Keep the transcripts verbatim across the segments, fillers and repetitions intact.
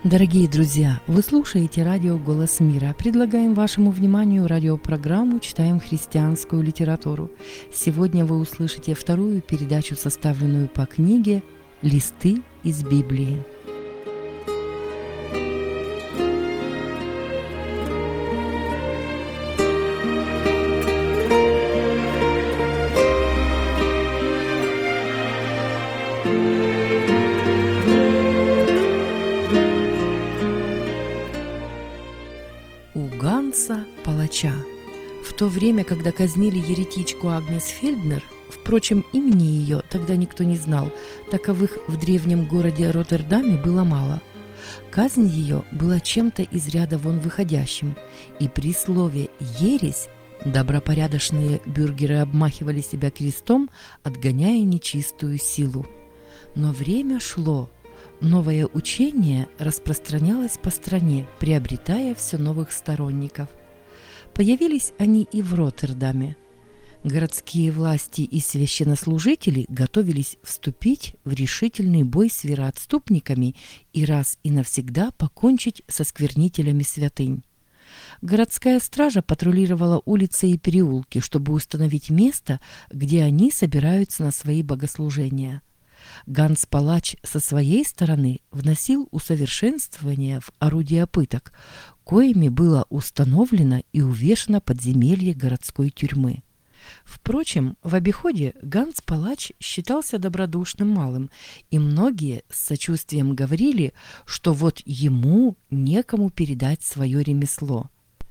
Дорогие друзья, вы слушаете радио «Голос мира». Предлагаем вашему вниманию радиопрограмму «Читаем христианскую литературу». Сегодня вы услышите вторую передачу, составленную по книге «Листы из Библии». Ганса Палача. В то время, когда казнили еретичку Агнес Фельднер, впрочем, имени ее тогда никто не знал, таковых в древнем городе Роттердаме было мало. Казнь ее была чем-то из ряда вон выходящим, и при слове «ересь» добропорядочные бюргеры обмахивали себя крестом, отгоняя нечистую силу. Но время шло. Новое учение распространялось по стране, приобретая все новых сторонников. Появились они и в Роттердаме. Городские власти и священнослужители готовились вступить в решительный бой с вероотступниками и раз и навсегда покончить со сквернителями святынь. Городская стража патрулировала улицы и переулки, чтобы установить место, где они собираются на свои богослужения. Ганс Палач со своей стороны вносил усовершенствования в орудия пыток, коими было установлено и увешано подземелье городской тюрьмы. Впрочем, в обиходе Ганс Палач считался добродушным малым, и многие с сочувствием говорили, что вот ему некому передать свое ремесло.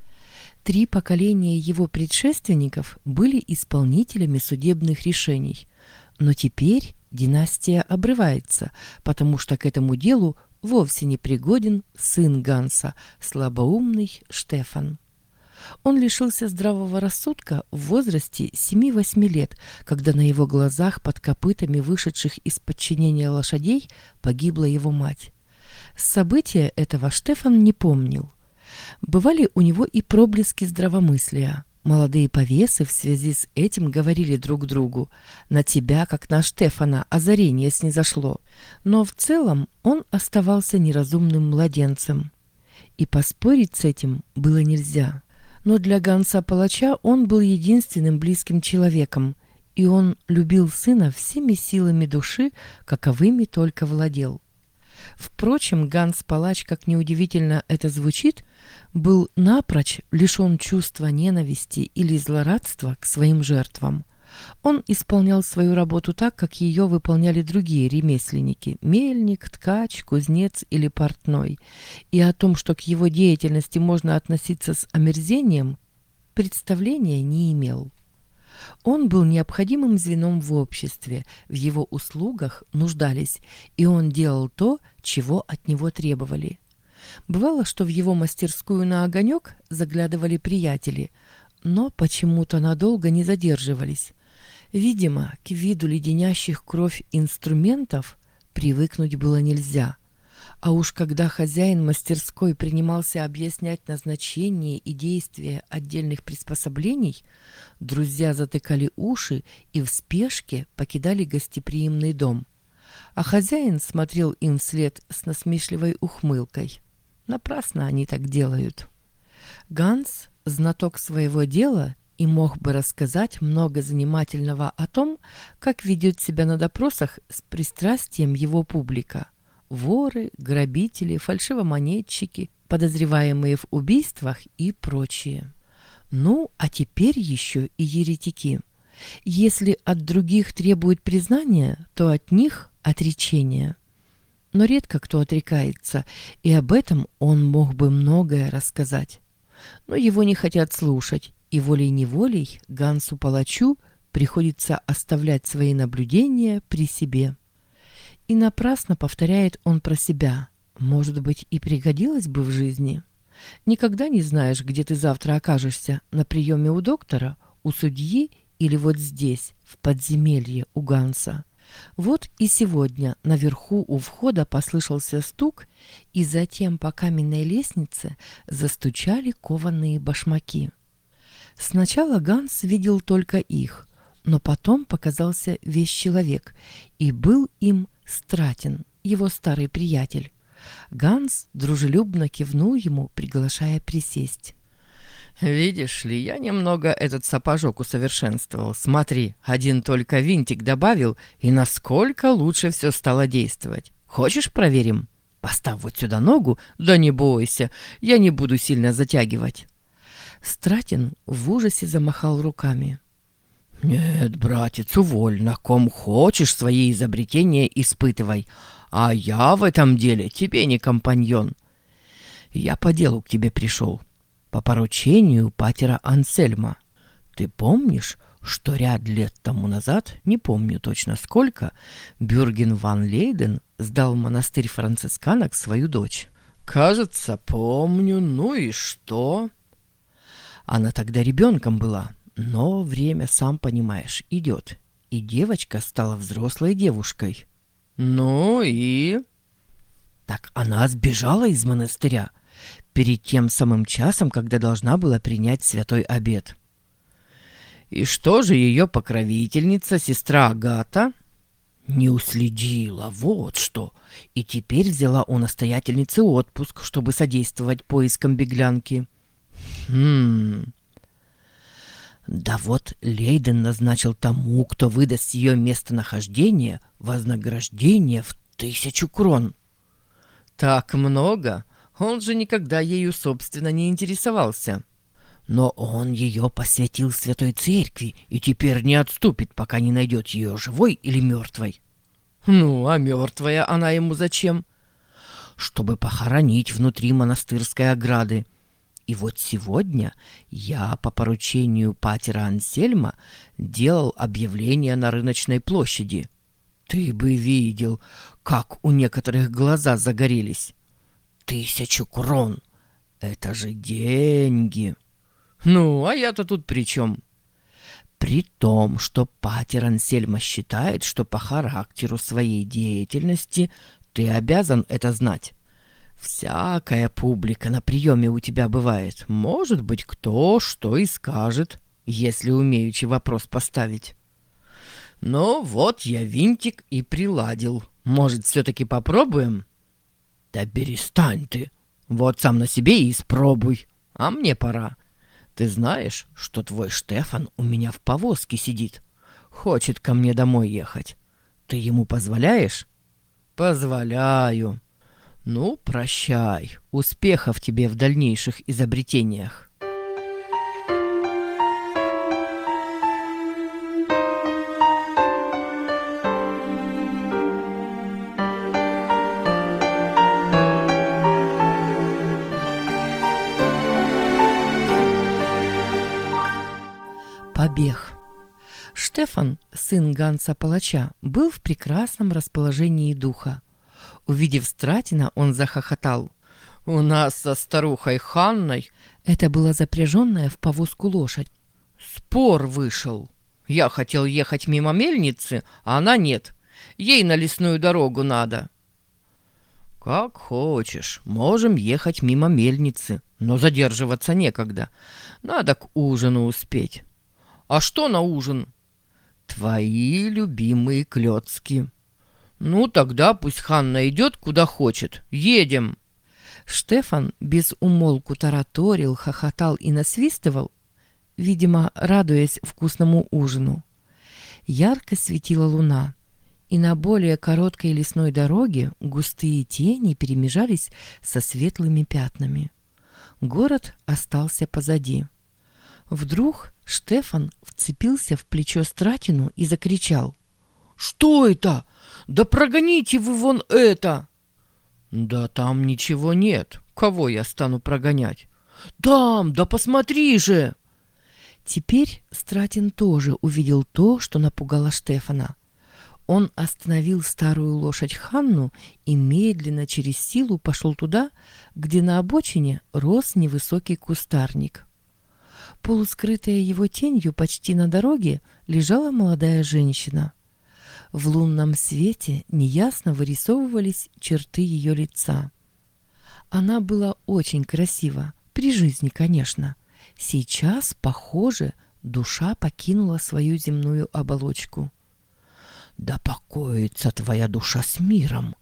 Три поколения его предшественников были исполнителями судебных решений, но теперь династия обрывается, потому что к этому делу вовсе не пригоден сын Ганса, слабоумный Штефан. Он лишился здравого рассудка в возрасте семи-восьми лет, когда на его глазах под копытами вышедших из подчинения лошадей погибла его мать. События этого Штефан не помнил. Бывали у него и проблески здравомыслия. Молодые повесы в связи с этим говорили друг другу: «На тебя, как на Штефана, озарение снизошло». Но в целом он оставался неразумным младенцем. И поспорить с этим было нельзя. Но для Ганса Палача он был единственным близким человеком, и он любил сына всеми силами души, каковыми только владел. Впрочем, Ганс Палач, как неудивительно это звучит, был напрочь лишен чувства ненависти или злорадства к своим жертвам. Он исполнял свою работу так, как ее выполняли другие ремесленники – мельник, ткач, кузнец или портной. И о том, что к его деятельности можно относиться с омерзением, представления не имел. Он был необходимым звеном в обществе, в его услугах нуждались, и он делал то, чего от него требовали. Бывало, что в его мастерскую на огонек заглядывали приятели, но почему-то надолго не задерживались. Видимо, к виду леденящих кровь инструментов привыкнуть было нельзя. А уж когда хозяин мастерской принимался объяснять назначение и действия отдельных приспособлений, друзья затыкали уши и в спешке покидали гостеприимный дом. А хозяин смотрел им вслед с насмешливой ухмылкой. Напрасно они так делают. Ганс – знаток своего дела и мог бы рассказать много занимательного о том, как ведет себя на допросах с пристрастием его публика. Воры, грабители, фальшивомонетчики, подозреваемые в убийствах и прочие. Ну, а теперь еще и еретики. Если от других требуют признания, то от них отречения. Но редко кто отрекается, и об этом он мог бы многое рассказать. Но его не хотят слушать, и волей-неволей Гансу Палачу приходится оставлять свои наблюдения при себе. И напрасно повторяет он про себя: может быть, и пригодилось бы в жизни. Никогда не знаешь, где ты завтра окажешься: на приеме у доктора, у судьи или вот здесь, в подземелье у Ганса. Вот и сегодня наверху у входа послышался стук, и затем по каменной лестнице застучали кованые башмаки. Сначала Ганс видел только их, но потом показался вещь человек, и был им Стратин, его старый приятель. Ганс дружелюбно кивнул ему, приглашая присесть. «Видишь ли, я немного этот сапожок усовершенствовал. Смотри, один только винтик добавил, и насколько лучше все стало действовать. Хочешь, проверим? Поставь вот сюда ногу, да не бойся, я не буду сильно затягивать». Стратин в ужасе замахал руками. «Нет, братец, уволь, на ком хочешь свои изобретения испытывай, а я в этом деле тебе не компаньон. Я по делу к тебе пришел, по поручению патера Ансельма. Ты помнишь, что ряд лет тому назад, не помню точно сколько, Бюрген ван Лейден сдал в монастырь францисканок свою дочь? Кажется, помню. Ну и что? Она тогда ребенком была, но время, сам понимаешь, идет, и девочка стала взрослой девушкой. Ну и... Так она сбежала из монастыря перед тем самым часом, когда должна была принять святой обет. И что же ее покровительница, сестра Агата, не уследила, вот что, и теперь взяла у настоятельницы отпуск, чтобы содействовать поискам беглянки. Хм... Да вот Лейден назначил тому, кто выдаст ее местонахождение, вознаграждение в тысячу крон. Так много? Он же никогда ею, собственно, не интересовался. Но он ее посвятил Святой Церкви и теперь не отступит, пока не найдет ее живой или мертвой. Ну, а мертвая она ему зачем? Чтобы похоронить внутри монастырской ограды. И вот сегодня я по поручению патера Ансельма делал объявление на рыночной площади. Ты бы видел, как у некоторых глаза загорелись. Тысячу крон. Это же деньги. Ну, а я-то тут при чем? При том, что патер Ансельма считает, что по характеру своей деятельности ты обязан это знать. Всякая публика на приеме у тебя бывает. Может быть, кто что и скажет, если умеючи вопрос поставить. Ну вот я винтик и приладил. Может, все-таки попробуем? Да перестань ты. Вот сам на себе и испробуй. А мне пора. Ты знаешь, что твой Штефан у меня в повозке сидит? Хочет ко мне домой ехать. Ты ему позволяешь? Позволяю. Ну, прощай. Успехов тебе в дальнейших изобретениях. Побег. Штефан, сын Ганса Палача, был в прекрасном расположении духа. Увидев Стратина, он захохотал. «У нас со старухой Ханной...» Это была запряженная в повозку лошадь. «Спор вышел. Я хотел ехать мимо мельницы, а она нет. Ей на лесную дорогу надо». «Как хочешь. Можем ехать мимо мельницы, но задерживаться некогда. Надо к ужину успеть». «А что на ужин?» «Твои любимые клёцки». «Ну, тогда пусть Ханна идет, куда хочет. Едем!» Штефан без умолку тараторил, хохотал и насвистывал, видимо, радуясь вкусному ужину. Ярко светила луна, и на более короткой лесной дороге густые тени перемежались со светлыми пятнами. Город остался позади. Вдруг Штефан вцепился в плечо Стратину и закричал: «Что это? Да прогоните вы вон это!» «Да там ничего нет. Кого я стану прогонять?» «Там, да посмотри же!» Теперь Стратин тоже увидел то, что напугало Штефана. Он остановил старую лошадь Ханну и медленно через силу пошел туда, где на обочине рос невысокий кустарник. Полускрытая его тенью почти на дороге лежала молодая женщина. В лунном свете неясно вырисовывались черты ее лица. Она была очень красива, при жизни, конечно. Сейчас, похоже, душа покинула свою земную оболочку. «Да покоится твоя душа с миром!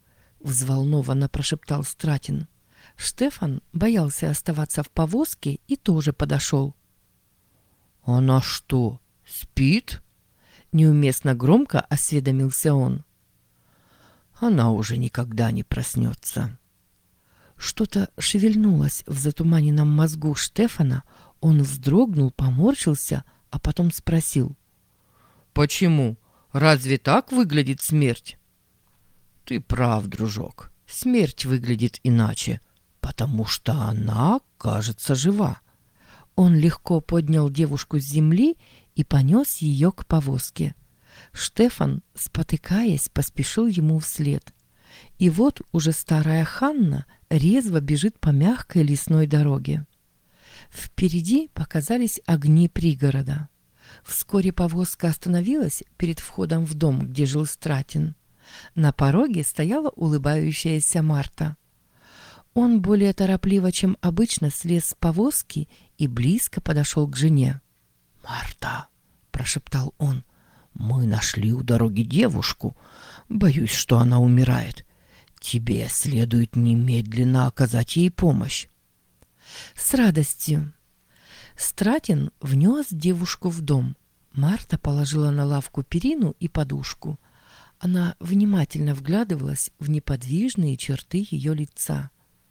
взволнованно прошептал Стратин. Штефан боялся оставаться в повозке и тоже подошел. «Она что, спит?» Неуместно громко осведомился он. «Она уже никогда не проснется». Что-то шевельнулось в затуманенном мозгу Штефана. Он вздрогнул, поморщился, а потом спросил. «Почему? Разве так выглядит смерть?» «Ты прав, дружок. Смерть выглядит иначе, потому что она, кажется, жива». Он легко поднял девушку с земли и понес ее к повозке. Штефан, спотыкаясь, поспешил ему вслед. И вот уже старая Ханна резво бежит по мягкой лесной дороге. Впереди показались огни пригорода. Вскоре повозка остановилась перед входом в дом, где жил Стратин. На пороге стояла улыбающаяся Марта. Он более торопливо, чем обычно, слез с повозки и близко подошел к жене. «Марта», — прошептал он, — «мы нашли у дороги девушку. Боюсь, что она умирает. Тебе следует немедленно оказать ей помощь». «С радостью». Стратин внес девушку в дом. Марта положила на лавку перину и подушку. Она внимательно вглядывалась в неподвижные черты ее лица.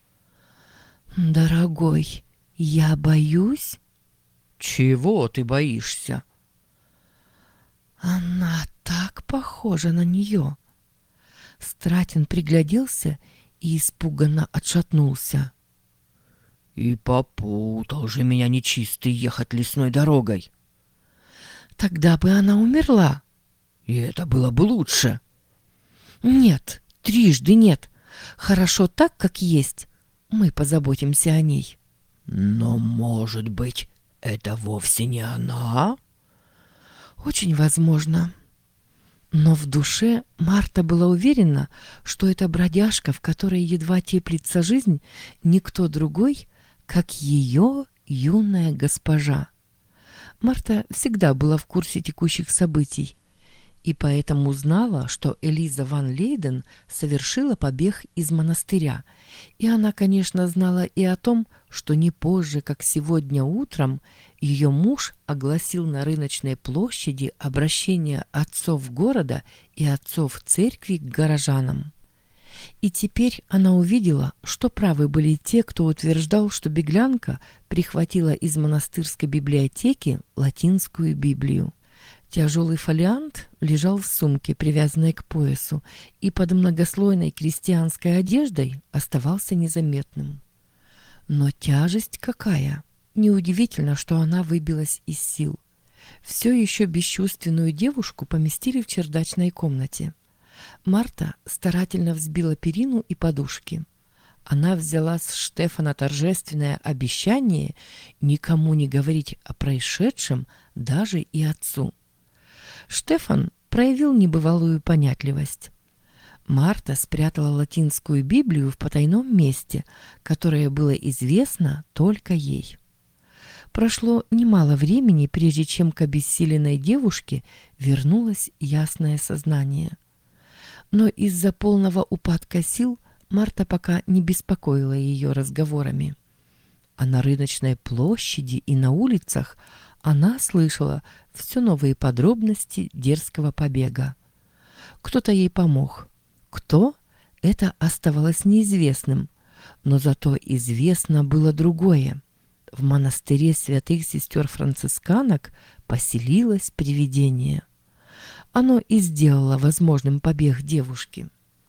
«Дорогой, я боюсь». «Чего ты боишься?» «Она так похожа на нее». Стратин пригляделся и испуганно отшатнулся. «И попутал же меня нечистый ехать лесной дорогой». «Тогда бы она умерла». «И это было бы лучше». «Нет, трижды нет. Хорошо так, как есть. Мы позаботимся о ней». «Но, может быть, это вовсе не она?» «Очень возможно». Но в душе Марта была уверена, что эта бродяжка, в которой едва теплится жизнь, никто другой, как ее юная госпожа. Марта всегда была в курсе текущих событий и поэтому знала, что Элиза ван Лейден совершила побег из монастыря. И она, конечно, знала и о том, что не позже, как сегодня утром, ее муж огласил на рыночной площади обращение отцов города и отцов церкви к горожанам. И теперь она увидела, что правы были те, кто утверждал, что беглянка прихватила из монастырской библиотеки латинскую Библию. Тяжелый фолиант лежал в сумке, привязанной к поясу, и под многослойной крестьянской одеждой оставался незаметным. Но тяжесть какая! Неудивительно, что она выбилась из сил. Все еще бесчувственную девушку поместили в чердачной комнате. Марта старательно взбила перину и подушки. Она взяла с Штефана торжественное обещание никому не говорить о происшедшем, даже и отцу. Штефан проявил небывалую понятливость. Марта спрятала латинскую Библию в потайном месте, которое было известно только ей. Прошло немало времени, прежде чем к обессиленной девушке вернулось ясное сознание. Но из-за полного упадка сил Марта пока не беспокоила ее разговорами. А на рыночной площади и на улицах она слышала все новые подробности дерзкого побега. Кто-то ей помог. Кто? Это оставалось неизвестным. Но зато известно было другое. В монастыре святых сестер-францисканок поселилось привидение. Оно и сделало возможным побег девушки.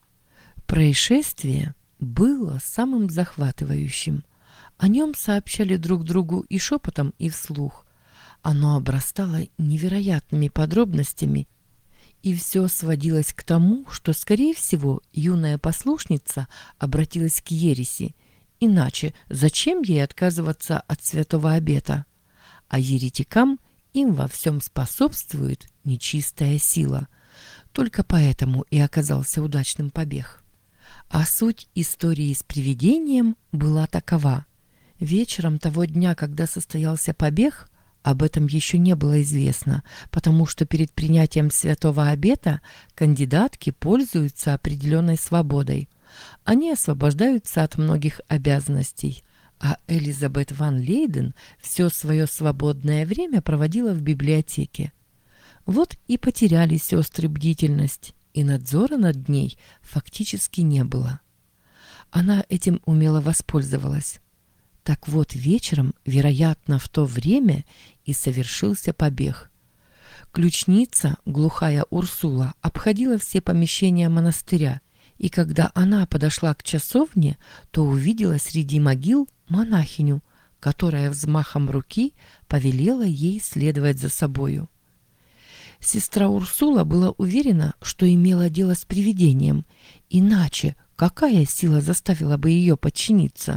Происшествие было самым захватывающим. О нем сообщали друг другу и шепотом, и вслух. Оно обрастало невероятными подробностями, и все сводилось к тому, что, скорее всего, юная послушница обратилась к ереси. Иначе зачем ей отказываться от святого обета? А еретикам им во всем способствует нечистая сила. Только поэтому и оказался удачным побег. А суть истории с привидением была такова. Вечером того дня, когда состоялся побег, об этом еще не было известно, потому что перед принятием святого обета кандидатки пользуются определенной свободой. они освобождаются от многих обязанностей, а Элизабет ван Лейден все свое свободное время проводила в библиотеке. Вот и потеряли сестры бдительность, и надзора над ней фактически не было. Она этим умело воспользовалась. Так вот, вечером, вероятно, в то время и совершился побег. Ключница, глухая Урсула, обходила все помещения монастыря, и когда она подошла к часовне, то увидела среди могил монахиню, которая взмахом руки повелела ей следовать за собою. Сестра Урсула была уверена, что имела дело с привидением, иначе какая сила заставила бы ее подчиниться?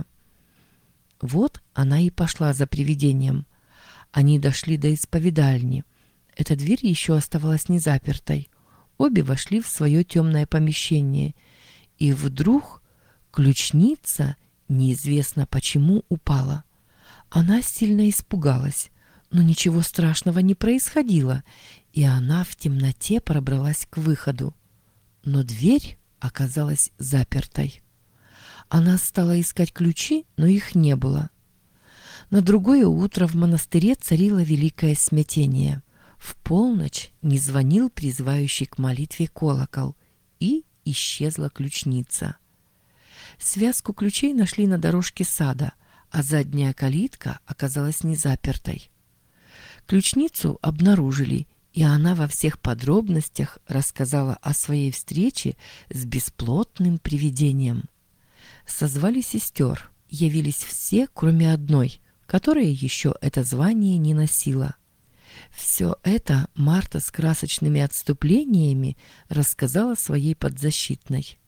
Вот она и пошла за привидением. Они дошли до исповедальни. Эта дверь еще оставалась незапертой. Обе вошли в свое темное помещение. И вдруг ключница неизвестно почему упала. Она сильно испугалась, но ничего страшного не происходило, и она в темноте пробралась к выходу. Но дверь оказалась запертой. Она стала искать ключи, но их не было. На другое утро в монастыре царило великое смятение. В полночь не звонил призывающий к молитве колокол, и исчезла ключница. Связку ключей нашли на дорожке сада, а задняя калитка оказалась незапертой. Ключницу обнаружили, и она во всех подробностях рассказала о своей встрече с бесплотным привидением. Созвали сестер, явились все, кроме одной, которая еще это звание не носила. Все это Марта с красочными отступлениями рассказала своей подзащитной.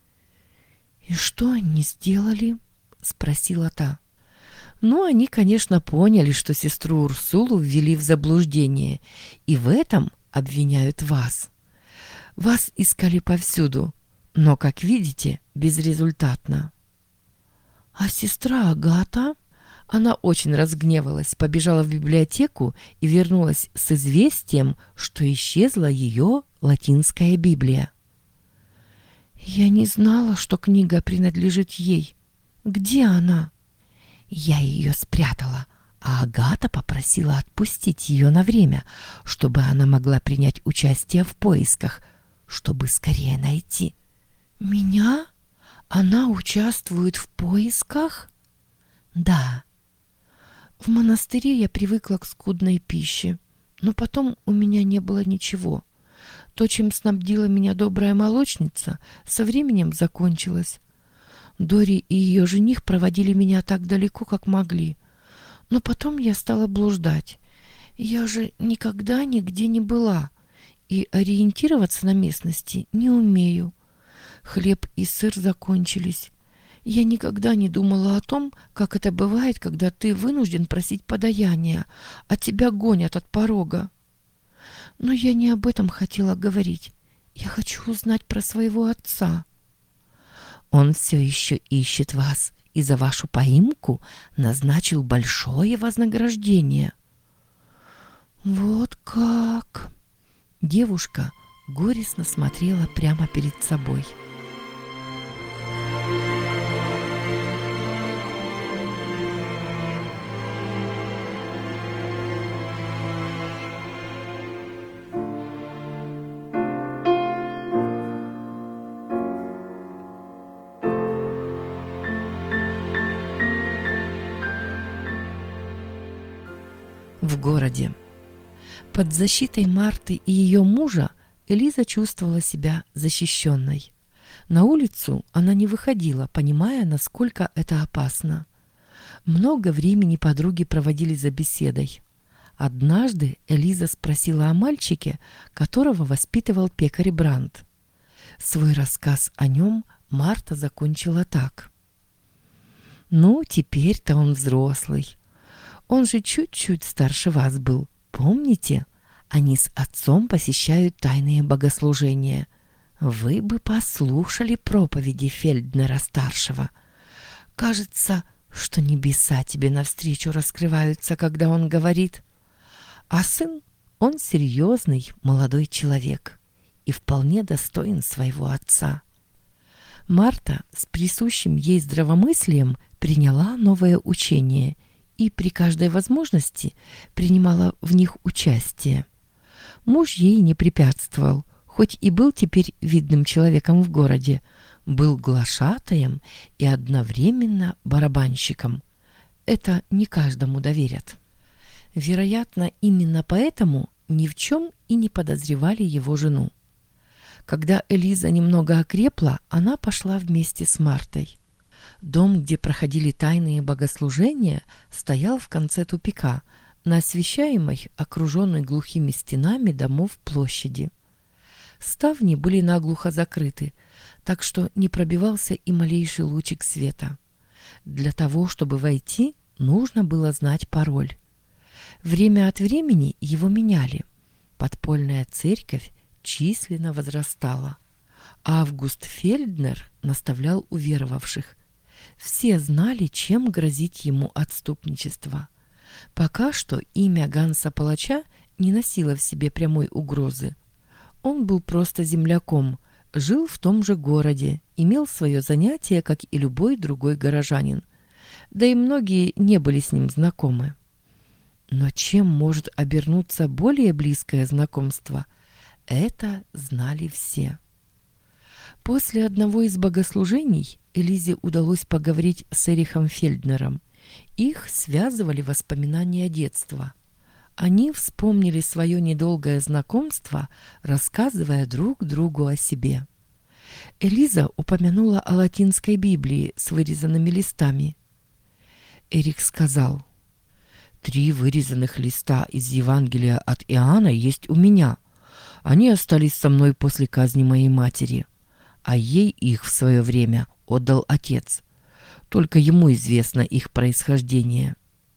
«И что они сделали?» — спросила та. Ну, они, конечно, поняли, что сестру Урсулу ввели в заблуждение, и в этом обвиняют вас. Вас искали повсюду, но, как видите, безрезультатно. А сестра Агата? Она очень разгневалась, побежала в библиотеку и вернулась с известием, что исчезла ее латинская Библия. Я не знала, что книга принадлежит ей. Где она? Я ее спрятала, а Агата попросила отпустить ее на время, чтобы она могла принять участие в поисках, чтобы скорее найти. Меня? Она участвует в поисках? Да. В монастыре я привыкла к скудной пище, но потом у меня не было ничего. То, чем снабдила меня добрая молочница, со временем закончилось. Дори и ее жених проводили меня так далеко, как могли. Но потом я стала блуждать. Я же никогда нигде не была и ориентироваться на местности не умею. Хлеб и сыр закончились. Я никогда не думала о том, как это бывает, когда ты вынужден просить подаяния, а тебя гонят от порога. Но я не об этом хотела говорить. Я хочу узнать про своего отца. Он все еще ищет вас и за вашу поимку назначил большое вознаграждение. Вот как! Девушка горестно смотрела прямо перед собой. В городе. Под защитой Марты и ее мужа Элиза чувствовала себя защищенной. На улицу она не выходила, понимая, насколько это опасно. Много времени подруги проводили за беседой. Однажды Элиза спросила о мальчике, которого воспитывал пекарь Брандт. Свой рассказ о нем Марта закончила так. «Ну, теперь-то он взрослый. Он же чуть-чуть старше вас был. Помните? Они с отцом посещают тайные богослужения. Вы бы послушали проповеди Фельднера-старшего. Кажется, что небеса тебе навстречу раскрываются, когда он говорит. А сын, он серьезный молодой человек и вполне достоин своего отца». Марта с присущим ей здравомыслием приняла новое учение и при каждой возможности принимала в них участие. Муж ей не препятствовал, хоть и был теперь видным человеком в городе, был глашатаем и одновременно барабанщиком. Это не каждому доверят. Вероятно, именно поэтому ни в чем и не подозревали его жену. Когда Элиза немного окрепла, она пошла вместе с Мартой. Дом, где проходили тайные богослужения, стоял в конце тупика, на освещаемой, окруженной глухими стенами домов площади. Ставни были наглухо закрыты, так что не пробивался и малейший лучик света. Для того, чтобы войти, нужно было знать пароль. Время от времени его меняли. Подпольная церковь численно возрастала. Август Фельднер наставлял уверовавших. Все знали, чем грозит ему отступничество. Пока что имя Ганса Палача не носило в себе прямой угрозы. Он был просто земляком, жил в том же городе, имел свое занятие, как и любой другой горожанин. Да и многие не были с ним знакомы. Но чем может обернуться более близкое знакомство? Это знали все. После одного из богослужений Элизе удалось поговорить с Эрихом Фельднером. Их связывали воспоминания детства. Они вспомнили свое недолгое знакомство, рассказывая друг другу о себе. Элиза упомянула о латинской Библии с вырезанными листами. Эрих сказал: «Три вырезанных листа из Евангелия от Иоанна есть у меня. Они остались со мной после казни моей матери, а ей их в свое время отдал отец. Только ему известно их происхождение».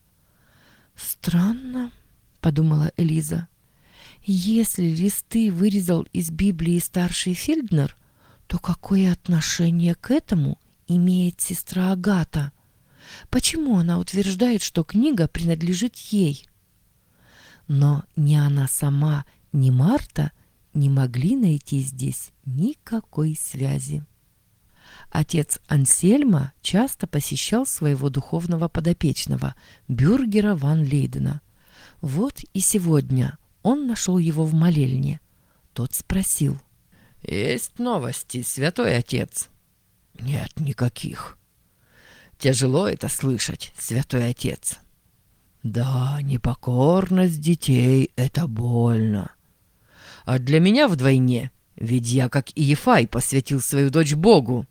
«Странно», — подумала Элиза. «Если листы вырезал из Библии старший Фельднер, то какое отношение к этому имеет сестра Агата? Почему она утверждает, что книга принадлежит ей?» Но ни она сама, ни Марта не могли найти здесь никакой связи. Отец Ансельма часто посещал своего духовного подопечного, бюргера ван Лейдена. Вот и сегодня он нашел его в молельне. Тот спросил: «Есть новости, святой отец?» «Нет никаких». «Тяжело это слышать, святой отец». «Да, непокорность детей — это больно. А для меня вдвойне, ведь я, как и Ефай, посвятил свою дочь Богу».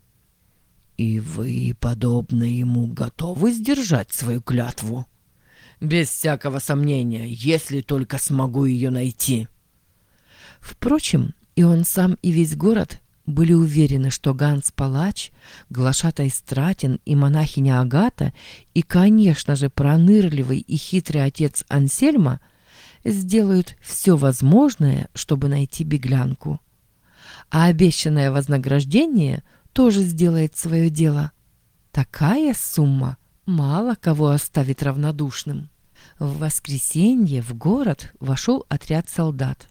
«И вы, подобно ему, готовы сдержать свою клятву?» «Без всякого сомнения, если только смогу ее найти». Впрочем, и он сам, и весь город были уверены, что Ганс Палач, глашатай Стратин и монахиня Агата и, конечно же, пронырливый и хитрый отец Ансельма сделают все возможное, чтобы найти беглянку. А обещанное вознаграждение тоже сделает свое дело. Такая сумма мало кого оставит равнодушным. В воскресенье в город вошел отряд солдат.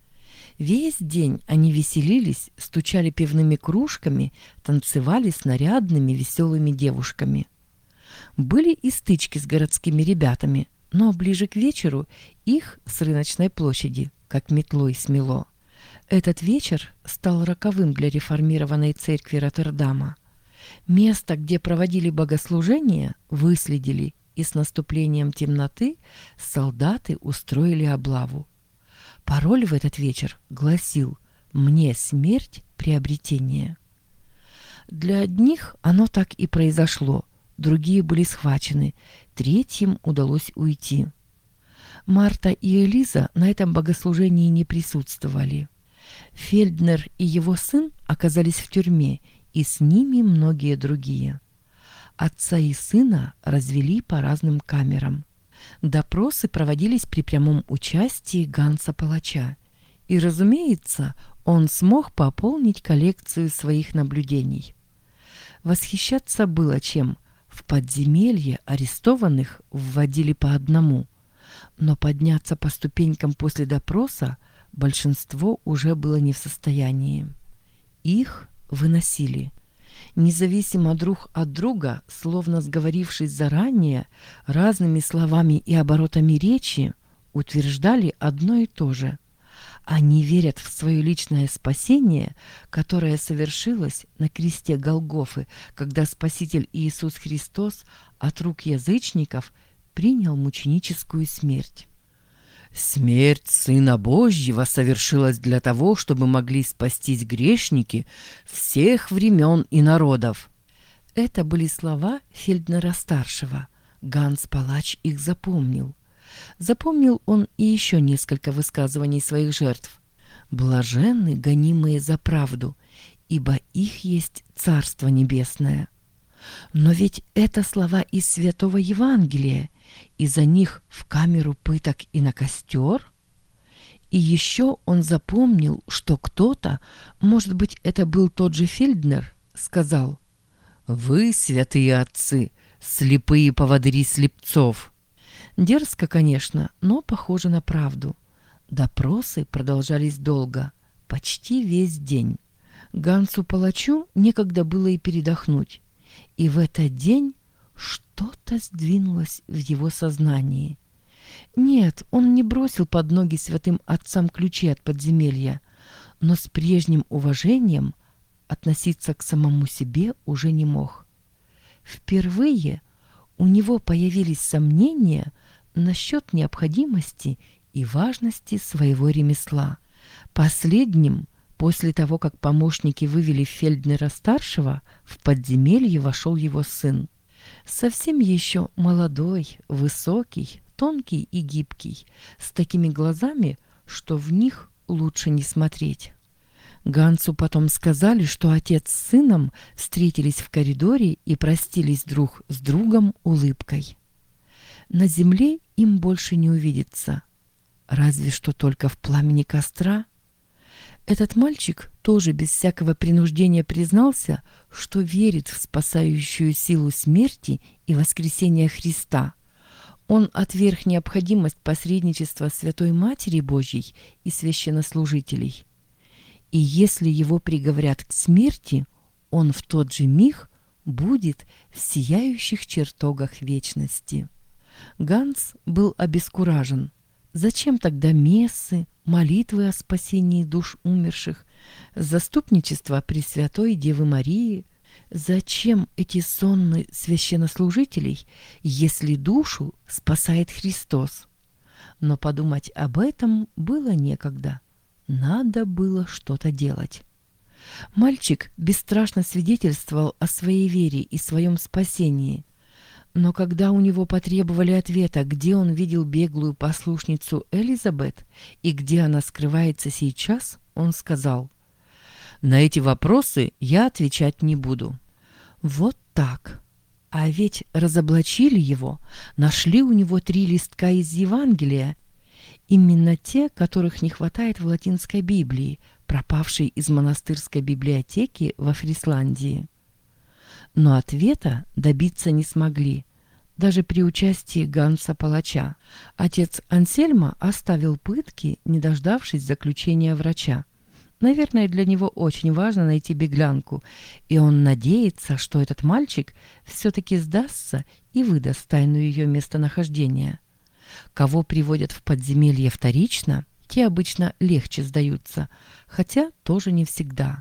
Весь день они веселились, стучали пивными кружками, танцевали с нарядными веселыми девушками. Были и стычки с городскими ребятами, но ближе к вечеру их с рыночной площади как метлой смело. Этот вечер стал роковым для реформированной церкви Роттердама. Место, где проводили богослужения, выследили, и с наступлением темноты солдаты устроили облаву. Пароль в этот вечер гласил: «Мне смерть приобретение». Для одних оно так и произошло, другие были схвачены, третьим удалось уйти. Марта и Элиза на этом богослужении не присутствовали. Фельднер и его сын оказались в тюрьме, и с ними многие другие. Отца и сына развели по разным камерам. Допросы проводились при прямом участии Ганса Палача. И, разумеется, он смог пополнить коллекцию своих наблюдений. Восхищаться было чем. В подземелье арестованных вводили по одному. Но подняться по ступенькам после допроса большинство уже было не в состоянии. Их выносили. Независимо друг от друга, словно сговорившись заранее, разными словами и оборотами речи, утверждали одно и то же. Они верят в свое личное спасение, которое совершилось на кресте Голгофы, когда Спаситель Иисус Христос от рук язычников принял мученическую смерть. Смерть Сына Божьего совершилась для того, чтобы могли спастись грешники всех времен и народов. Это были слова Фельднера-старшего. Ганс Палач их запомнил. Запомнил он и еще несколько высказываний своих жертв. «Блаженны, гонимые за правду, ибо их есть Царство Небесное». Но ведь это слова из Святого Евангелия, и за них в камеру пыток и на костер. И еще он запомнил, что кто-то, может быть, это был тот же Фельднер, сказал: «Вы, святые отцы, слепые поводыри слепцов». Дерзко, конечно, но похоже на правду. Допросы продолжались долго, почти весь день. Гансу Палачу некогда было и передохнуть. И в этот день что-то сдвинулось в его сознании. Нет, он не бросил под ноги святым отцам ключи от подземелья, но с прежним уважением относиться к самому себе уже не мог. Впервые у него появились сомнения насчет необходимости и важности своего ремесла. Последним, после того, как помощники вывели Фельднера-старшего, в подземелье вошел его сын. Совсем еще молодой, высокий, тонкий и гибкий, с такими глазами, что в них лучше не смотреть. Гансу потом сказали, что отец с сыном встретились в коридоре и простились друг с другом улыбкой. На земле им больше не увидеться, разве что только в пламени костра. Этот мальчик тоже без всякого принуждения признался, что верит в спасающую силу смерти и воскресения Христа. Он отверг необходимость посредничества Святой Матери Божьей и священнослужителей. И если его приговорят к смерти, он в тот же миг будет в сияющих чертогах вечности. Ганс был обескуражен. Зачем тогда мессы, молитвы о спасении душ умерших, заступничество Пресвятой Девы Марии? Зачем эти сонмы священнослужителей, если душу спасает Христос? Но подумать об этом было некогда. Надо было что-то делать. Мальчик бесстрашно свидетельствовал о своей вере и своем спасении. Но когда у него потребовали ответа, где он видел беглую послушницу Элизабет и где она скрывается сейчас, он сказал: «На эти вопросы я отвечать не буду». Вот так. А ведь разоблачили его, нашли у него три листка из Евангелия, именно те, которых не хватает в латинской Библии, пропавшей из монастырской библиотеки во Фрисландии. Но ответа добиться не смогли, даже при участии Ганса Палача. Отец Ансельма оставил пытки, не дождавшись заключения врача. Наверное, для него очень важно найти беглянку, и он надеется, что этот мальчик все-таки сдастся и выдаст тайну ее местонахождения. Кого приводят в подземелье вторично, те обычно легче сдаются, хотя тоже не всегда.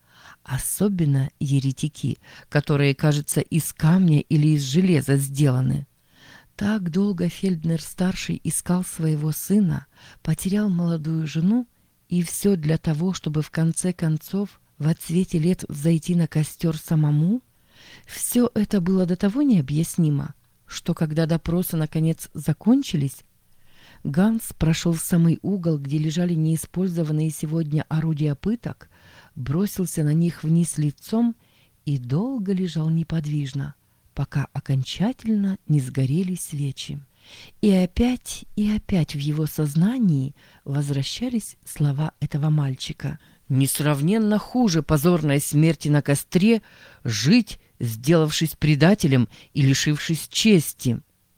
Особенно еретики, которые, кажется, из камня или из железа сделаны. Так долго Фельднер-старший искал своего сына, потерял молодую жену, и все для того, чтобы в конце концов в отсвете лет взойти на костер самому? Все это было до того необъяснимо, что когда допросы наконец закончились, Ганс прошел в самый угол, где лежали неиспользованные сегодня орудия пыток, бросился на них вниз лицом и долго лежал неподвижно, пока окончательно не сгорели свечи. И опять и опять в его сознании возвращались слова этого мальчика. «Несравненно хуже позорной смерти на костре жить, сделавшись предателем и лишившись чести».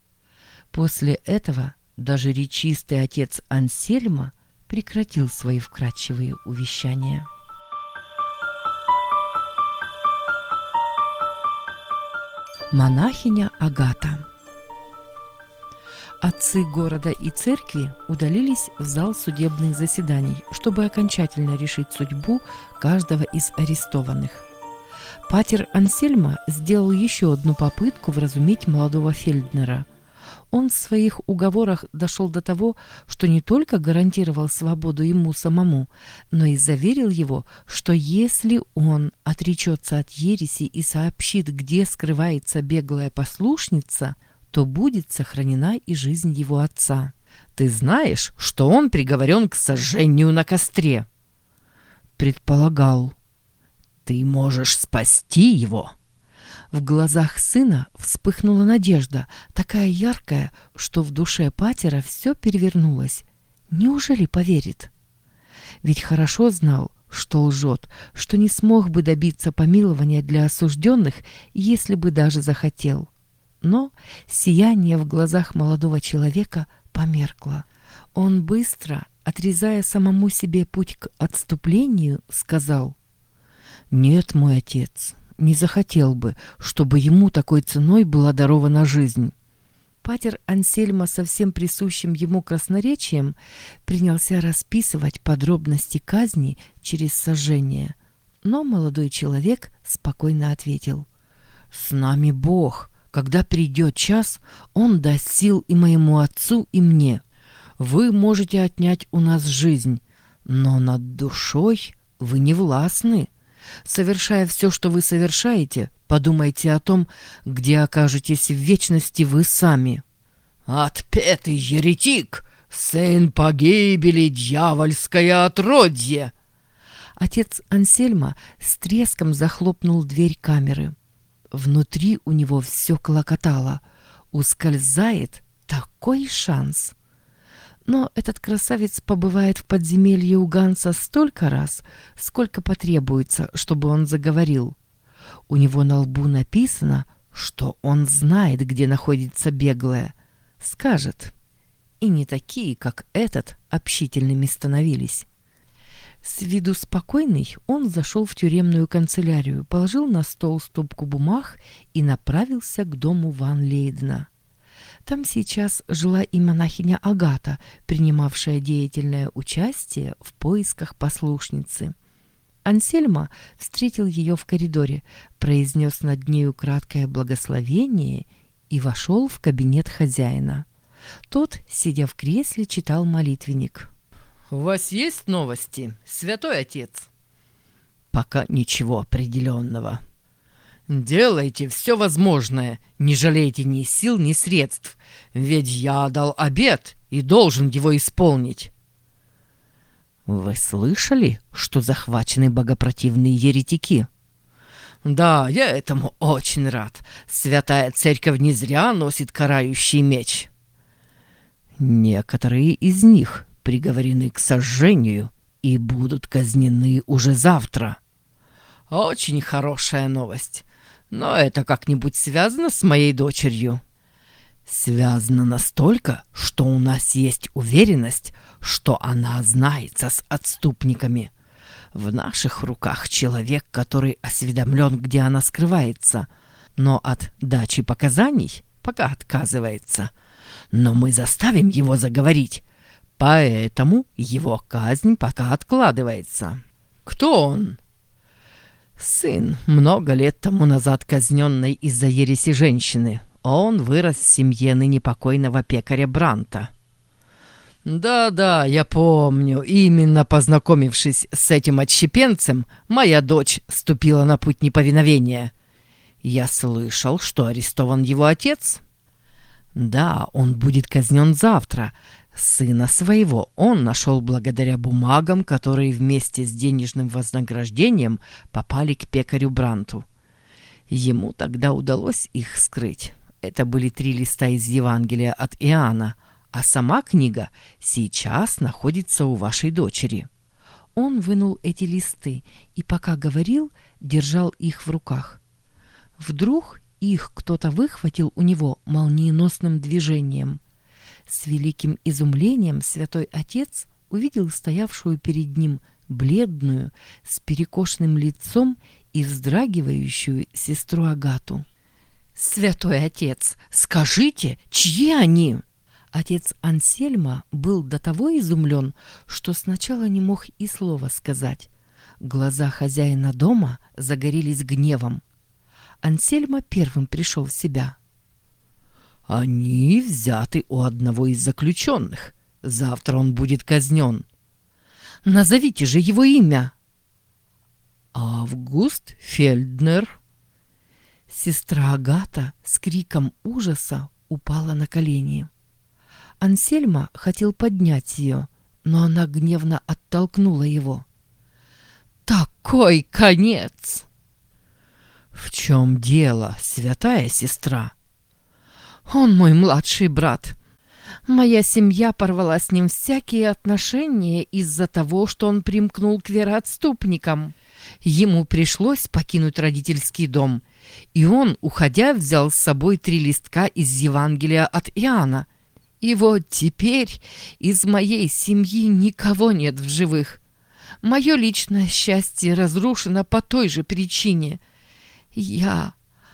После этого даже речистый отец Ансельма прекратил свои вкрадчивые увещания. Монахиня Агата. Отцы города и церкви удалились в зал судебных заседаний, чтобы окончательно решить судьбу каждого из арестованных. Патер Ансельма сделал еще одну попытку вразумить молодого Фельднера. Он в своих уговорах дошел до того, что не только гарантировал свободу ему самому, но и заверил его, что если он отречется от ереси и сообщит, где скрывается беглая послушница, то будет сохранена и жизнь его отца. Ты знаешь, что он приговорен к сожжению на костре? Предполагал. Ты можешь спасти его. В глазах сына вспыхнула надежда, такая яркая, что в душе патера все перевернулось. Неужели поверит? Ведь хорошо знал, что лжет, что не смог бы добиться помилования для осужденных, если бы даже захотел. Но сияние в глазах молодого человека померкло. Он быстро, отрезая самому себе путь к отступлению, сказал: «Нет, мой отец, не захотел бы, чтобы ему такой ценой была дарована жизнь». Патер Ансельма со всем присущим ему красноречием принялся расписывать подробности казни через сожжение. Но молодой человек спокойно ответил: «С нами Бог. Когда придет час, Он даст сил и моему отцу, и мне. Вы можете отнять у нас жизнь, но над душой вы не властны. Совершая все, что вы совершаете, подумайте о том, где окажетесь в вечности вы сами». «Отпетый еретик! Сын погибели, дьявольское отродье!» Отец Ансельма с треском захлопнул дверь камеры. Внутри у него все клокотало. Ускользает такой шанс. Но этот красавец побывает в подземелье у Ганса столько раз, сколько потребуется, чтобы он заговорил. У него на лбу написано, что он знает, где находится беглая. Скажет. И не такие, как этот, общительными становились. С виду спокойный он зашел в тюремную канцелярию, положил на стол стопку бумаг и направился к дому Ван Лейдена. Там сейчас жила и монахиня Агата, принимавшая деятельное участие в поисках послушницы. Ансельма встретил ее в коридоре, произнес над нею краткое благословение и вошел в кабинет хозяина. Тот, сидя в кресле, читал молитвенник. «У вас есть новости, святой отец?» «Пока ничего определенного». «Делайте все возможное, не жалейте ни сил, ни средств, ведь я дал обет и должен его исполнить». «Вы слышали, что захвачены богопротивные еретики?» «Да, я этому очень рад. Святая Церковь не зря носит карающий меч». «Некоторые из них приговорены к сожжению и будут казнены уже завтра». «Очень хорошая новость. Но это как-нибудь связано с моей дочерью?» «Связано настолько, что у нас есть уверенность, что она знается с отступниками. В наших руках человек, который осведомлен, где она скрывается, но от дачи показаний пока отказывается. Но мы заставим его заговорить, поэтому его казнь пока откладывается». «Кто он?» «Сын много лет тому назад казненной из-за ереси женщины. Он вырос в семье ныне покойного пекаря Бранта». «Да-да, я помню. Именно познакомившись с этим отщепенцем, моя дочь ступила на путь неповиновения. Я слышал, что арестован его отец». «Да, он будет казнен завтра. Сына своего он нашел благодаря бумагам, которые вместе с денежным вознаграждением попали к пекарю Бранту. Ему тогда удалось их скрыть. Это были три листа из Евангелия от Иоанна, а сама книга сейчас находится у вашей дочери». Он вынул эти листы и, пока говорил, держал их в руках. Вдруг их кто-то выхватил у него молниеносным движением. С великим изумлением святой отец увидел стоявшую перед ним бледную, с перекошенным лицом и вздрагивающую сестру Агату. Святой отец, скажите, чьи они? Отец Ансельма был до того изумлен, что сначала не мог и слова сказать. Глаза хозяина дома загорелись гневом. Ансельма первым пришел в себя. Они взяты у одного из заключенных. Завтра он будет казнен. Назовите же его имя. Август Фельднер. Сестра Агата с криком ужаса упала на колени. Ансельма хотел поднять ее, но она гневно оттолкнула его. Такой конец! В чем дело, святая сестра? Он мой младший брат. Моя семья порвала с ним всякие отношения из-за того, что он примкнул к вероотступникам. Ему пришлось покинуть родительский дом, и он, уходя, взял с собой три листка из Евангелия от Иоанна. И вот теперь из моей семьи никого нет в живых. Мое личное счастье разрушено по той же причине. Я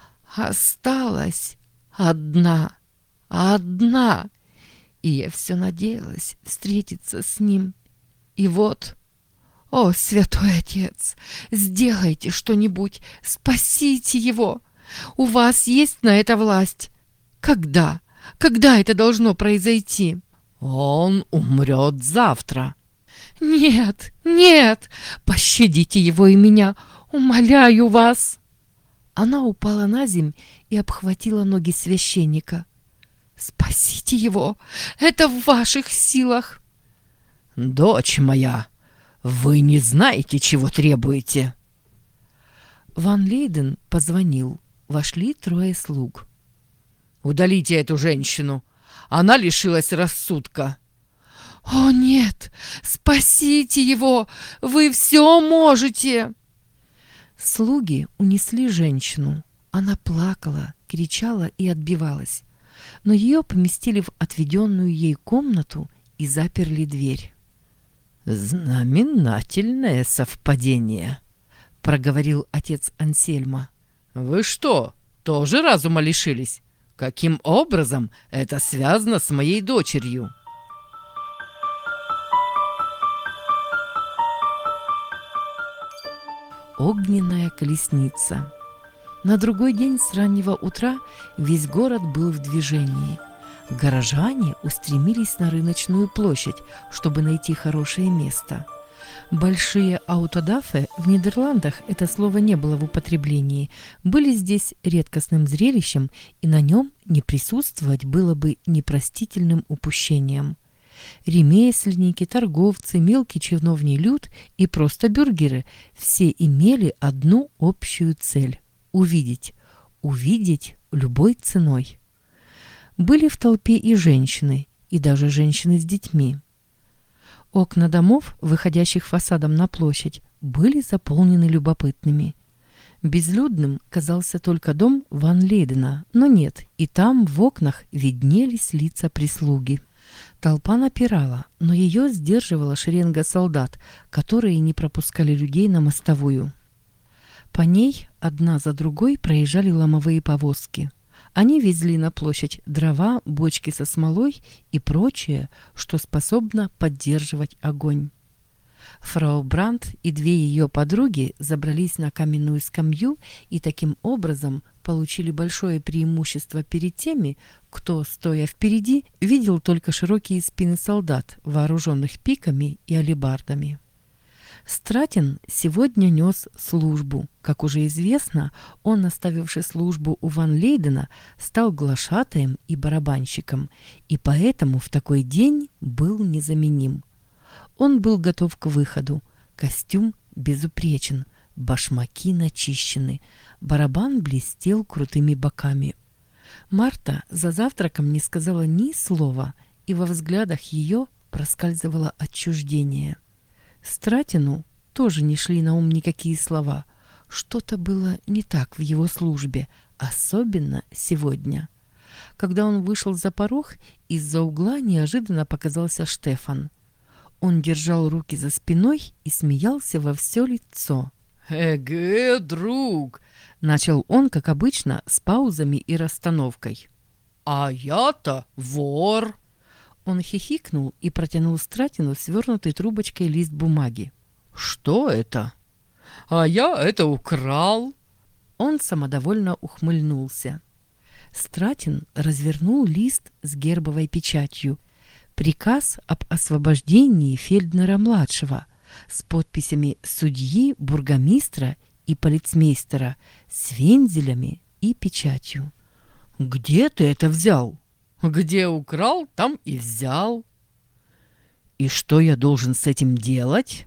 осталась одна, одна, и я все надеялась встретиться с ним. И вот, о, святой отец, сделайте что-нибудь, спасите его. У вас есть на это власть. Когда? Когда это должно произойти? Он умрет завтра. Нет, нет, пощадите его и меня, умоляю вас. Она упала на земь и обхватила ноги священника. Спасите его, это в ваших силах. Дочь моя, вы не знаете, чего требуете. Ван Лейден позвонил. Вошли трое слуг. Удалите эту женщину. Она лишилась рассудка. О, нет! Спасите его! Вы все можете! Слуги унесли женщину. Она плакала, кричала и отбивалась. Но ее поместили в отведенную ей комнату и заперли дверь. «Знаменательное совпадение», — проговорил отец Ансельма. «Вы что, тоже разума лишились? Каким образом это связано с моей дочерью?» Огненная колесница. На другой день с раннего утра весь город был в движении. Горожане устремились на рыночную площадь, чтобы найти хорошее место. Большие аутодафе в Нидерландах, это слово не было в употреблении, были здесь редкостным зрелищем, и на нем не присутствовать было бы непростительным упущением. Ремесленники, торговцы, мелкий чиновний люд и просто бюргеры все имели одну общую цель – увидеть, увидеть любой ценой. Были в толпе и женщины, и даже женщины с детьми. Окна домов, выходящих фасадом на площадь, были заполнены любопытными. Безлюдным казался только дом Ван Лейдена, но нет, и там в окнах виднелись лица прислуги. Толпа напирала, но ее сдерживала шеренга солдат, которые не пропускали людей на мостовую. По ней одна за другой проезжали ломовые повозки. Они везли на площадь дрова, бочки со смолой и прочее, что способно поддерживать огонь. Фрау Брандт и две ее подруги забрались на каменную скамью и таким образом получили большое преимущество перед теми, кто, стоя впереди, видел только широкие спины солдат, вооруженных пиками и алебардами. Стратин сегодня нес службу. Как уже известно, он, оставивший службу у Ван Лейдена, стал глашатаем и барабанщиком, и поэтому в такой день был незаменим. Он был готов к выходу. Костюм безупречен, башмаки начищены, барабан блестел крутыми боками. Марта за завтраком не сказала ни слова, и во взглядах ее проскальзывало отчуждение. Стратину тоже не шли на ум никакие слова. Что-то было не так в его службе, особенно сегодня. Когда он вышел за порог, из-за угла неожиданно показался Штефан. Он держал руки за спиной и смеялся во все лицо. Эге, друг, Начал он, как обычно, с паузами и расстановкой. а я-то вор. Он хихикнул и протянул Стратину свернутой трубочкой лист бумаги. Что это? А я это украл. Он самодовольно ухмыльнулся. Стратин развернул лист с гербовой печатью. Приказ об освобождении Фельднера-младшего с подписями судьи, бургомистра и полицмейстера с вензелями и печатью. Где ты это взял? Где украл, там и взял. И что я должен с этим делать?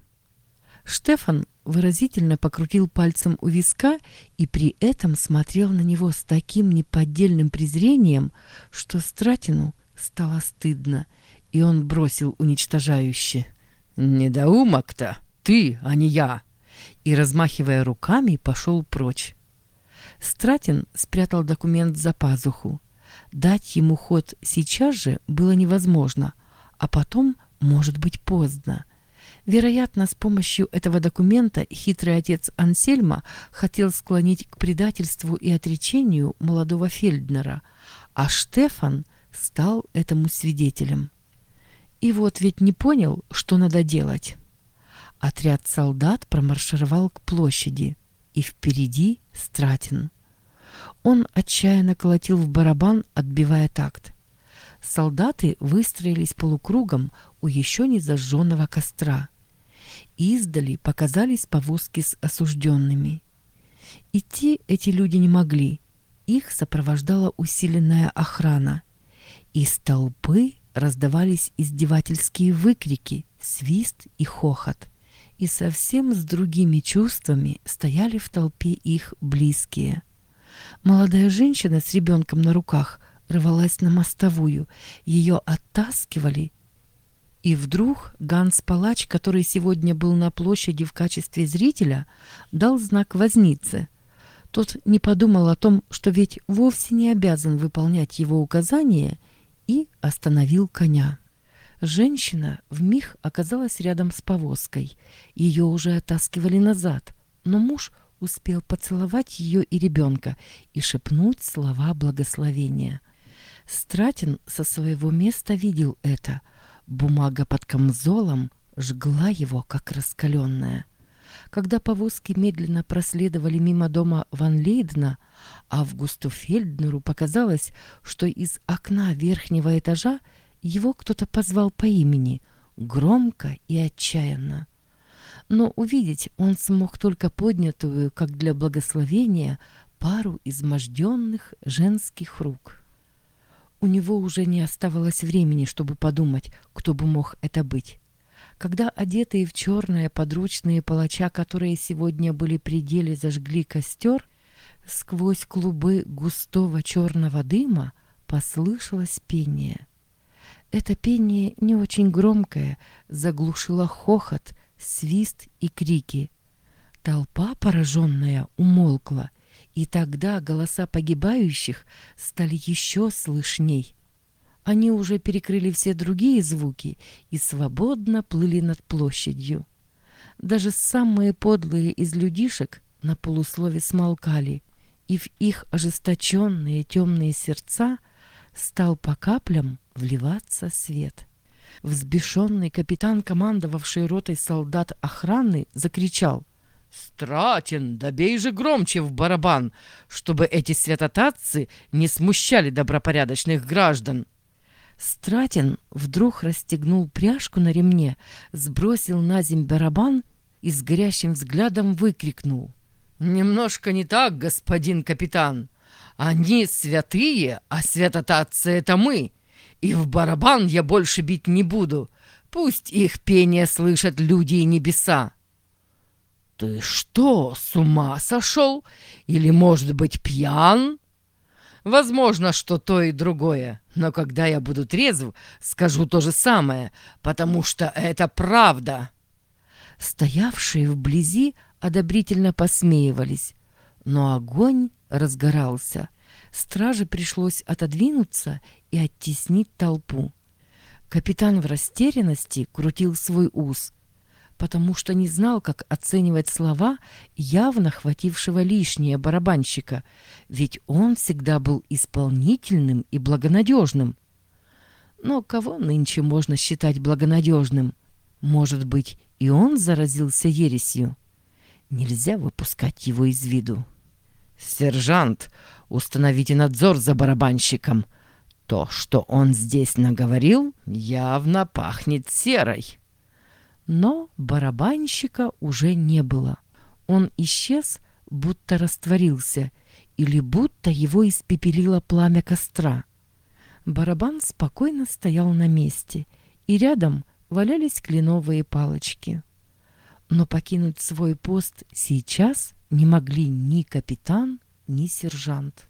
Штефан выразительно покрутил пальцем у виска и при этом смотрел на него с таким неподдельным презрением, что Стратину стало стыдно, и он бросил уничтожающе: Недоумок-то ты, а не я. и, размахивая руками, пошел прочь. Стратин спрятал документ за пазуху. Дать ему ход сейчас же было невозможно, а потом, может быть, поздно. Вероятно, с помощью этого документа хитрый отец Ансельма хотел склонить к предательству и отречению молодого Фельднера, а Штефан стал этому свидетелем. И вот ведь не понял, что надо делать. Отряд солдат промаршировал к площади, и впереди Стратин. Он отчаянно колотил в барабан, отбивая такт. Солдаты выстроились полукругом у еще не зажженного костра. Издали показались повозки с осужденными. Идти эти люди не могли. Их сопровождала усиленная охрана. Из толпы раздавались издевательские выкрики, свист и хохот. И совсем с другими чувствами стояли в толпе их близкие. Молодая женщина с ребенком на руках рвалась на мостовую. Ее оттаскивали. И вдруг Ганс-палач, который сегодня был на площади в качестве зрителя, дал знак вознице. Тот не подумал о том, что ведь вовсе не обязан выполнять его указания, и остановил коня. Женщина вмиг оказалась рядом с повозкой. Ее уже оттаскивали назад, но муж успел поцеловать ее и ребенка и шепнуть слова благословения. Стратин со своего места видел это. Бумага под камзолом жгла его, как раскаленная. Когда повозки медленно проследовали мимо дома Ван Лейдена, Августу Фельднеру показалось, что из окна верхнего этажа его кто-то позвал по имени, громко и отчаянно. Но увидеть он смог только поднятую, как для благословения, пару изможденных женских рук. У него уже не оставалось времени, чтобы подумать, кто бы мог это быть. Когда одетые в черное подручные палача, которые сегодня были при деле, зажгли костер, сквозь клубы густого черного дыма послышалось пение. Это пение, не очень громкое, заглушило хохот, свист и крики. Толпа, пораженная, умолкла, и тогда голоса погибающих стали еще слышней. Они уже перекрыли все другие звуки и свободно плыли над площадью. Даже самые подлые из людишек на полуслове смолкали, и в их ожесточенные темные сердца стал по каплям вливаться свет. Взбешенный капитан, командовавший ротой солдат охраны, закричал: Стратин, да бей же громче в барабан, чтобы эти святотатцы не смущали добропорядочных граждан. Стратин вдруг расстегнул пряжку на ремне, сбросил на земь барабан и с горящим взглядом выкрикнул: «Немножко не так, господин капитан. Они святые, а святотатцы — это мы. И в барабан я больше бить не буду. Пусть их пение слышат люди и небеса». «Ты что, с ума сошел? Или, может быть, пьян?» «Возможно, что то и другое. Но когда я буду трезв, скажу то же самое, потому что это правда». Стоявшие вблизи одобрительно посмеивались, но огонь разгорался. Страже пришлось отодвинуться и оттеснить толпу. Капитан в растерянности крутил свой ус. потому что не знал, как оценивать слова явно хватившего лишнее барабанщика, ведь он всегда был исполнительным и благонадежным. Но кого нынче можно считать благонадежным? Может быть, и он заразился ересью? Нельзя выпускать его из виду. «Сержант, установите надзор за барабанщиком. То, что он здесь наговорил, явно пахнет серой». Но барабанщика уже не было. Он исчез, будто растворился, или будто его испепелило пламя костра. Барабан спокойно стоял на месте, и рядом валялись кленовые палочки. Но покинуть свой пост сейчас не могли ни капитан, ни сержант.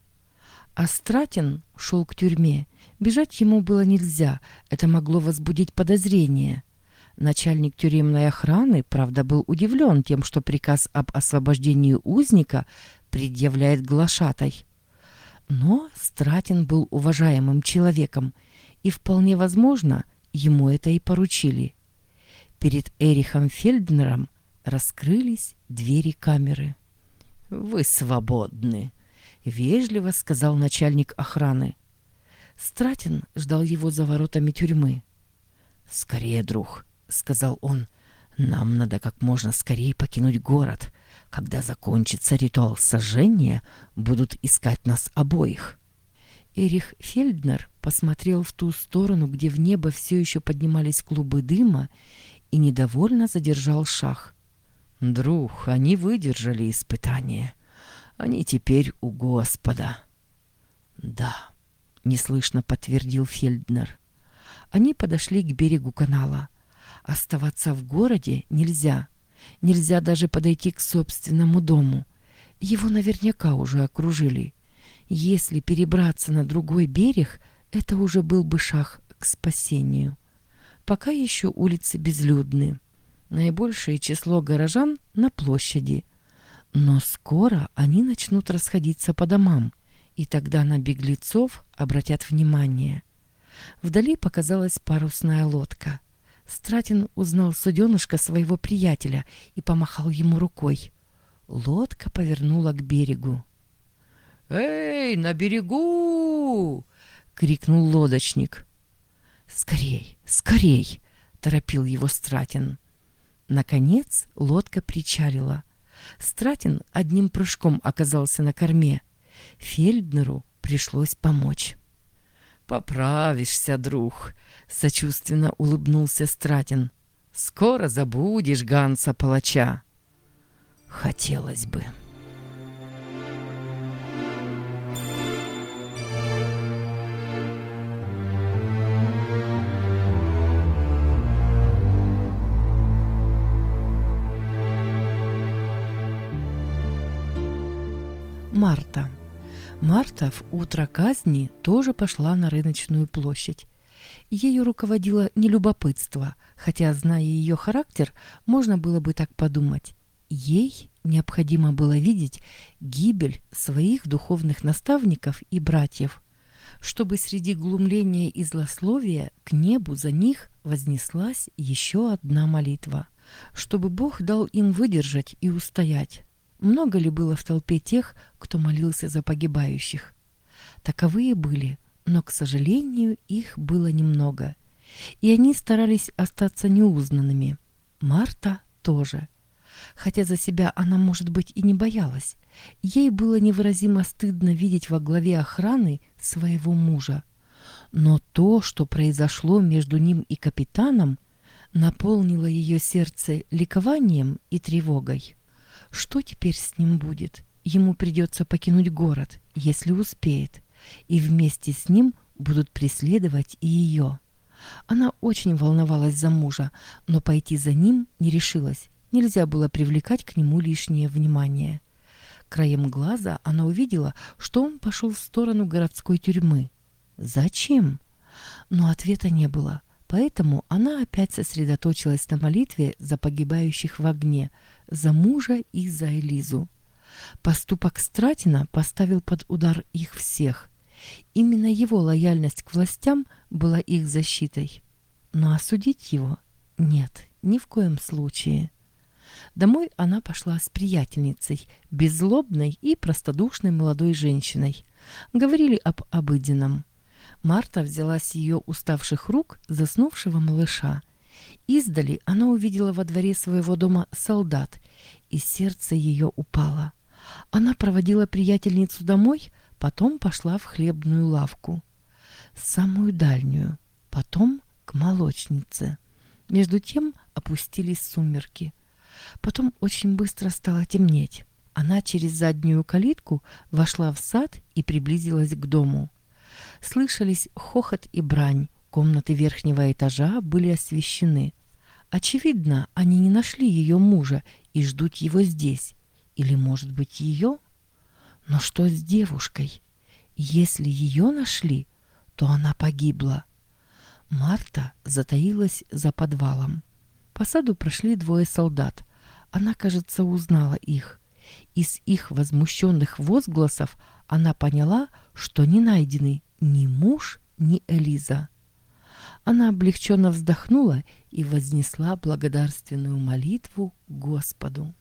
Астратин шел к тюрьме. Бежать ему было нельзя, это могло возбудить подозрение. Начальник тюремной охраны, правда, был удивлен тем, что приказ об освобождении узника предъявляет глашатай. Но Стратин был уважаемым человеком, и вполне возможно, ему это и поручили. Перед Эрихом Фельднером раскрылись двери камеры. «Вы свободны», — вежливо сказал начальник охраны. Стратин ждал его за воротами тюрьмы. «Скорее, друг», — сказал он, — «нам надо как можно скорее покинуть город. Когда закончится ритуал сожжения, будут искать нас обоих». Эрих Фельднер посмотрел в ту сторону, где в небо все еще поднимались клубы дыма, и недовольно задержал шаг. «Друг, они выдержали испытание. Они теперь у Господа». «Да», — неслышно подтвердил Фельднер. Они подошли к берегу канала. Оставаться в городе нельзя. Нельзя даже подойти к собственному дому. Его наверняка уже окружили. Если перебраться на другой берег, это уже был бы шаг к спасению. Пока еще улицы безлюдны. Наибольшее число горожан на площади. Но скоро они начнут расходиться по домам, и тогда на беглецов обратят внимание. Вдали показалась парусная лодка. Стратин узнал суденышко своего приятеля и помахал ему рукой. Лодка повернула к берегу. «Эй, на берегу!» — крикнул лодочник. «Скорей, скорей!» — торопил его Стратин. Наконец лодка причалила. Стратин одним прыжком оказался на корме. Фельднеру пришлось помочь. «Поправишься, друг», — сочувственно улыбнулся Стратин. «Скоро забудешь Ганса-палача». «Хотелось бы». Марта. Марта в утро казни тоже пошла на рыночную площадь. Ею руководило не любопытство, хотя, зная ее характер, можно было бы так подумать. Ей необходимо было видеть гибель своих духовных наставников и братьев, чтобы среди глумления и злословия к небу за них вознеслась еще одна молитва, чтобы Бог дал им выдержать и устоять. Много ли было в толпе тех, кто молился за погибающих? Таковые были, но, к сожалению, их было немного. И они старались остаться неузнанными. Марта тоже. Хотя за себя она, может быть, и не боялась. Ей было невыразимо стыдно видеть во главе охраны своего мужа. Но то, что произошло между ним и капитаном, наполнило ее сердце ликованием и тревогой. Что теперь с ним будет? Ему придется покинуть город, если успеет, и вместе с ним будут преследовать и ее. Она очень волновалась за мужа, но пойти за ним не решилась. Нельзя было привлекать к нему лишнее внимание. Краем глаза она увидела, что он пошел в сторону городской тюрьмы. Зачем? Но ответа не было, поэтому она опять сосредоточилась на молитве за погибающих в огне, за мужа и за Элизу. Поступок Стратина поставил под удар их всех. Именно его лояльность к властям была их защитой. Но осудить его Нет, ни в коем случае. Домой она пошла с приятельницей, беззлобной и простодушной молодой женщиной. Говорили об обыденном. Марта взяла с ее уставших рук заснувшего малыша. Издали она увидела во дворе своего дома солдат, и сердце ее упало. Она проводила приятельницу домой, потом пошла в хлебную лавку, самую дальнюю, потом к молочнице. Между тем опустились сумерки. Потом очень быстро стало темнеть. Она через заднюю калитку вошла в сад и приблизилась к дому. Слышались хохот и брань. Комнаты верхнего этажа были освещены. Очевидно, они не нашли ее мужа и ждут его здесь. Или, может быть, ее? Но что с девушкой? Если ее нашли, то она погибла. Марта затаилась за подвалом. По саду прошли двое солдат. Она, кажется, узнала их. Из их возмущенных возгласов она поняла, что не найдены ни муж, ни Элиза. Она облегченно вздохнула и вознесла благодарственную молитву Господу.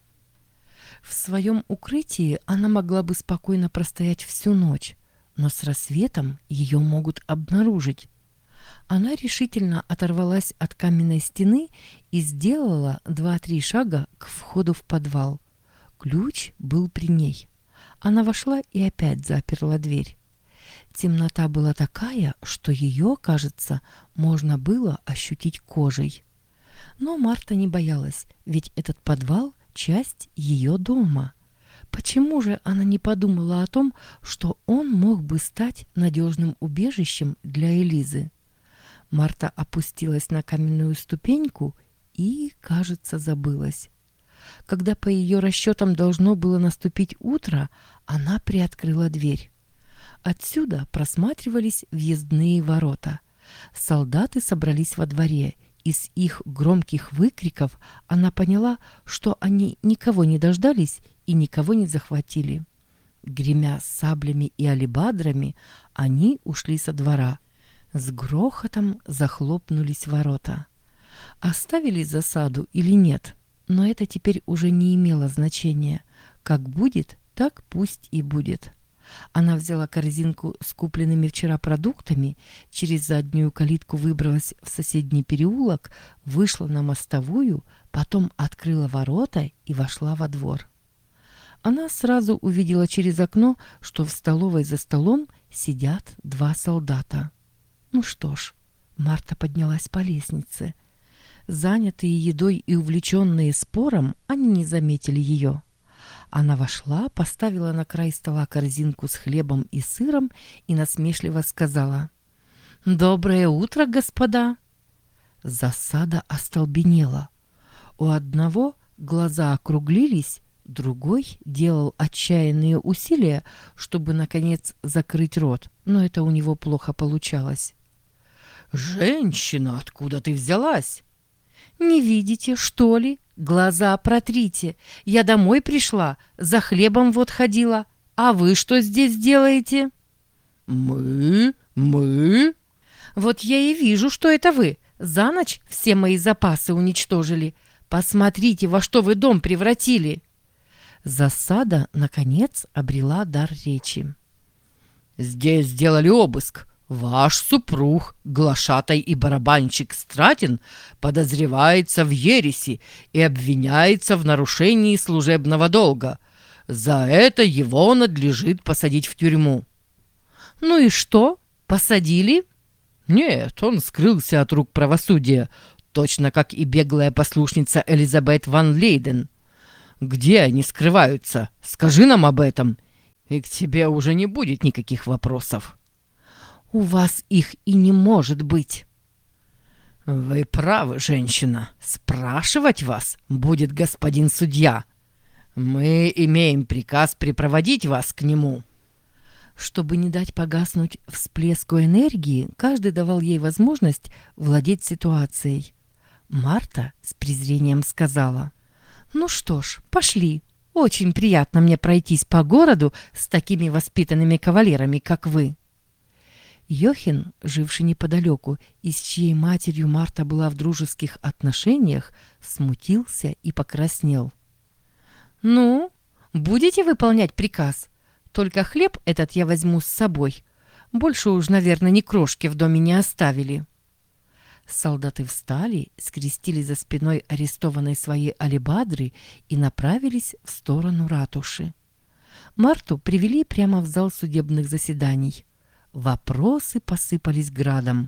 В своем укрытии она могла бы спокойно простоять всю ночь, но с рассветом ее могут обнаружить. Она решительно оторвалась от каменной стены и сделала два-три шага к входу в подвал. Ключ был при ней. Она вошла и опять заперла дверь. Темнота была такая, что ее, кажется, можно было ощутить кожей. Но Марта не боялась, ведь этот подвал — часть ее дома. Почему же она не подумала о том, что он мог бы стать надежным убежищем для Элизы? Марта опустилась на каменную ступеньку и, кажется, забылась. Когда по ее расчетам должно было наступить утро, она приоткрыла дверь. Отсюда просматривались въездные ворота. Солдаты собрались во дворе. Из их громких выкриков она поняла, что они никого не дождались и никого не захватили. Гремя саблями и алебадрами, они ушли со двора. С грохотом захлопнулись ворота. Оставили засаду или нет, но это теперь уже не имело значения. Как будет, так пусть и будет. Она взяла корзинку с купленными вчера продуктами, через заднюю калитку выбралась в соседний переулок, вышла на мостовую, потом открыла ворота и вошла во двор. Она сразу увидела через окно, что в столовой за столом сидят два солдата. Ну что ж, Марта поднялась по лестнице. Занятые едой и увлеченные спором, они не заметили ее. Она вошла, поставила на край стола корзинку с хлебом и сыром и насмешливо сказала: «Доброе утро, господа!» Засада остолбенела. У одного глаза округлились, другой делал отчаянные усилия, чтобы, наконец, закрыть рот, но это у него плохо получалось. «Женщина, откуда ты взялась?» «Не видите, что ли? Глаза протрите. Я домой пришла, за хлебом вот ходила. А вы что здесь делаете?» «Мы? Мы?» «Вот я и вижу, что это вы. За ночь все мои запасы уничтожили. Посмотрите, во что вы дом превратили!» Засада, наконец, обрела дар речи. «Здесь сделали обыск. Ваш супруг, глашатай и барабанщик Стратин, подозревается в ереси и обвиняется в нарушении служебного долга. За это его надлежит посадить в тюрьму». «Ну и что? Посадили?» «Нет, он скрылся от рук правосудия, точно как и беглая послушница Элизабет ван Лейден. Где они скрываются? Скажи нам об этом, и к тебе уже не будет никаких вопросов». «У вас их и не может быть». «Вы правы, женщина. Спрашивать вас будет господин судья. Мы имеем приказ припроводить вас к нему». Чтобы не дать погаснуть всплеску энергии, каждый давал ей возможность владеть ситуацией. Марта с презрением сказала: «Ну что ж, пошли. Очень приятно мне пройтись по городу с такими воспитанными кавалерами, как вы». Йохин, живший неподалеку и с чьей матерью Марта была в дружеских отношениях, смутился и покраснел. «Ну, будете выполнять приказ? Только хлеб этот я возьму с собой. Больше уж, наверное, ни крошки в доме не оставили». Солдаты встали, скрестили за спиной арестованной свои алебадры и направились в сторону ратуши. Марту привели прямо в зал судебных заседаний. Вопросы посыпались градом.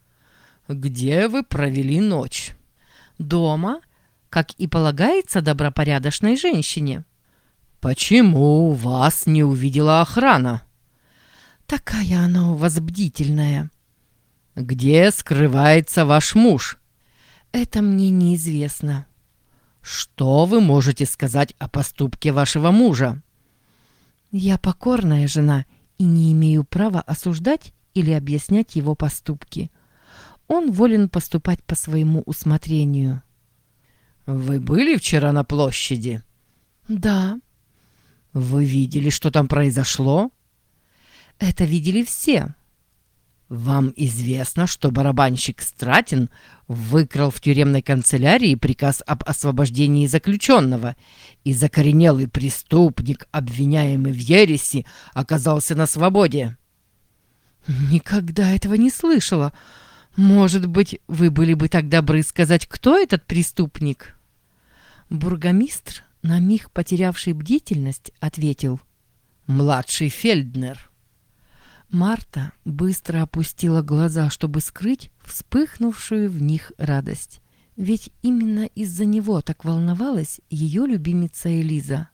«Где вы провели ночь?» «Дома, как и полагается добропорядочной женщине». «Почему вас не увидела охрана?» «Такая она у вас бдительная». «Где скрывается ваш муж?» «Это мне неизвестно». «Что вы можете сказать о поступке вашего мужа?» «Я покорная жена и не имею права осуждать или объяснять его поступки. Он волен поступать по своему усмотрению». «Вы были вчера на площади?» «Да». «Вы видели, что там произошло?» «Это видели все». «Вам известно, что барабанщик Стратин выкрал в тюремной канцелярии приказ об освобождении заключенного, и закоренелый преступник, обвиняемый в ереси, оказался на свободе?» «Никогда этого не слышала. Может быть, вы были бы так добры сказать, кто этот преступник?» Бургомистр, на миг потерявший бдительность, ответил: «Младший Фельднер». Марта быстро опустила глаза, чтобы скрыть вспыхнувшую в них радость. Ведь именно из-за него так волновалась ее любимица Элиза.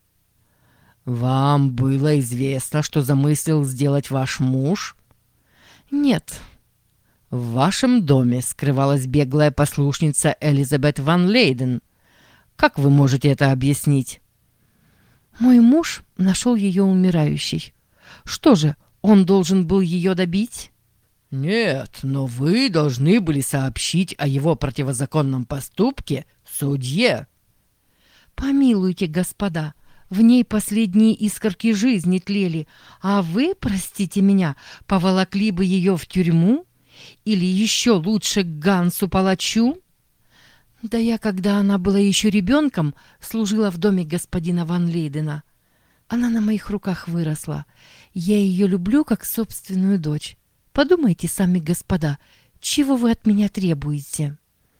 «Вам было известно, что замыслил сделать ваш муж?» «Нет». «В вашем доме скрывалась беглая послушница Элизабет ван Лейден. Как вы можете это объяснить?» «Мой муж нашел ее умирающей. Что же, он должен был ее добить?» «Нет, но вы должны были сообщить о его противозаконном поступке судье». «Помилуйте, господа, в ней последние искорки жизни тлели, а вы, простите меня, поволокли бы ее в тюрьму? Или еще лучше к Гансу-палачу? Да я, когда она была еще ребенком, служила в доме господина ван Лейдена. Она на моих руках выросла. Я ее люблю, как собственную дочь. Подумайте сами, господа, чего вы от меня требуете?»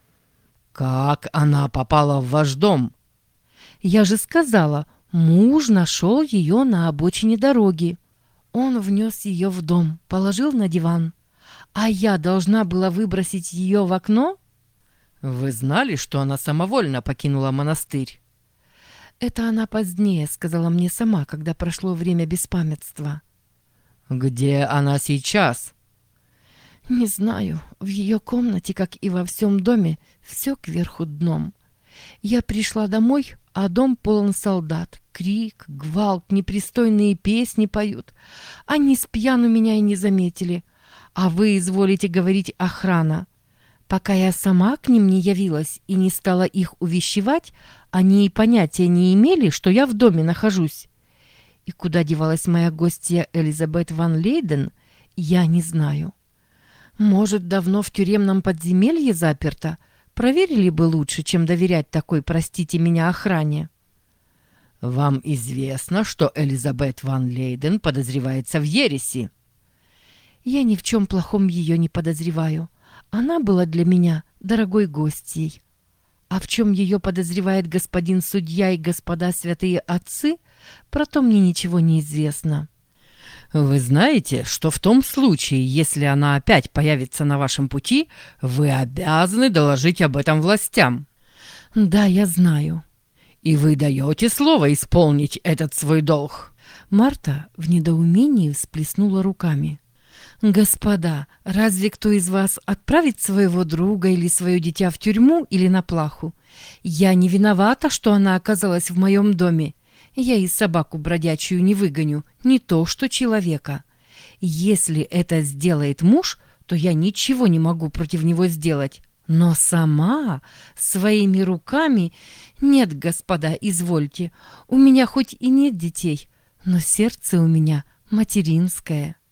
«Как она попала в ваш дом?» «Я же сказала, муж нашел ее на обочине дороги. Он внес ее в дом, положил на диван. А я должна была выбросить ее в окно?» «Вы знали, что она самовольно покинула монастырь?» «Это она позднее сказала мне сама, когда прошло время беспамятства». «Где она сейчас?» «Не знаю. В ее комнате, как и во всем доме, все кверху дном. Я пришла домой, а дом полон солдат. Крик, гвалт, непристойные песни поют. Они с пьяну меня и не заметили. А вы изволите говорить охрана. Пока я сама к ним не явилась и не стала их увещевать, они и понятия не имели, что я в доме нахожусь. И куда девалась моя гостья Элизабет ван Лейден, я не знаю. Может, давно в тюремном подземелье заперта? Проверили бы лучше, чем доверять такой, простите меня, охране». «Вам известно, что Элизабет ван Лейден подозревается в ереси?» «Я ни в чем плохом ее не подозреваю. Она была для меня дорогой гостьей. А в чем ее подозревает господин судья и господа святые отцы, про то мне ничего не известно». «Вы знаете, что в том случае, если она опять появится на вашем пути, вы обязаны доложить об этом властям?» «Да, я знаю». «И вы даете слово исполнить этот свой долг?» Марта в недоумении всплеснула руками. «Господа, разве кто из вас отправит своего друга или свое дитя в тюрьму или на плаху? Я не виновата, что она оказалась в моем доме. Я и собаку бродячую не выгоню, не то что человека. Если это сделает муж, то я ничего не могу против него сделать. Но сама, своими руками... Нет, господа, извольте, у меня хоть и нет детей, но сердце у меня материнское».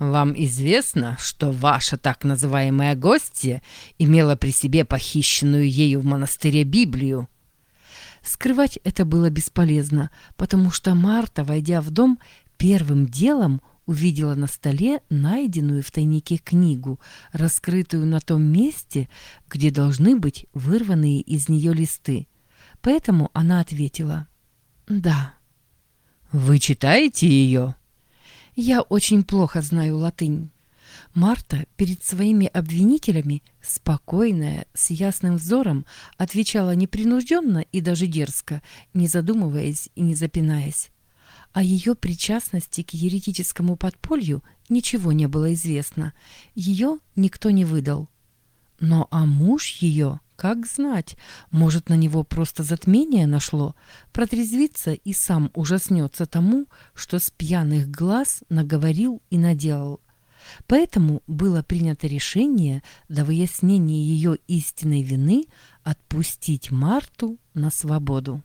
Вам известно, что ваша так называемая гостья имела при себе похищенную ею в монастыре Библию? Скрывать это было бесполезно, потому что Марта, войдя в дом, первым делом увидела на столе найденную в тайнике книгу, раскрытую на том месте, где должны быть вырванные из нее листы. Поэтому она ответила: «Да». Вы читаете ее? Я очень плохо знаю латынь. Марта перед своими обвинителями, спокойная, с ясным взором, отвечала непринужденно и даже дерзко, не задумываясь и не запинаясь. О ее причастности к еретическому подполью ничего не было известно, ее никто не выдал. Но а муж ее, как знать, может, на него просто затмение нашло, протрезвится и сам ужаснется тому, что с пьяных глаз наговорил и наделал. Поэтому было принято решение до выяснения ее истинной вины отпустить Марту на свободу.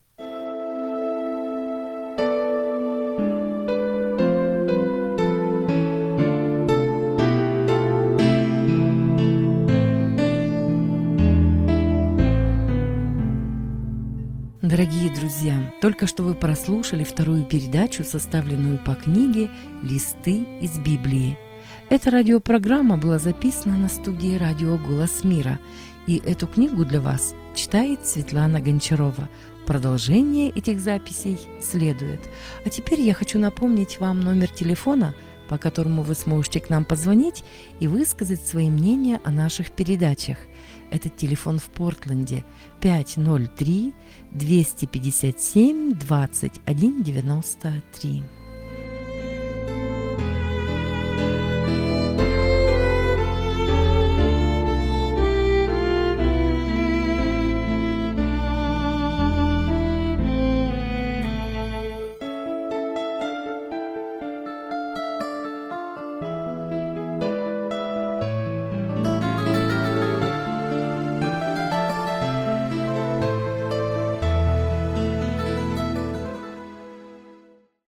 Дорогие друзья, только что вы прослушали вторую передачу, составленную по книге «Листы из Библии». Эта радиопрограмма была записана на студии радио «Голос мира», и эту книгу для вас читает Светлана Гончарова. Продолжение этих записей следует. А теперь я хочу напомнить вам номер телефона, по которому вы сможете к нам позвонить и высказать свои мнения о наших передачах. Этот телефон в Портленде пять ноль три двести пятьдесят семь двадцать один девяносто три.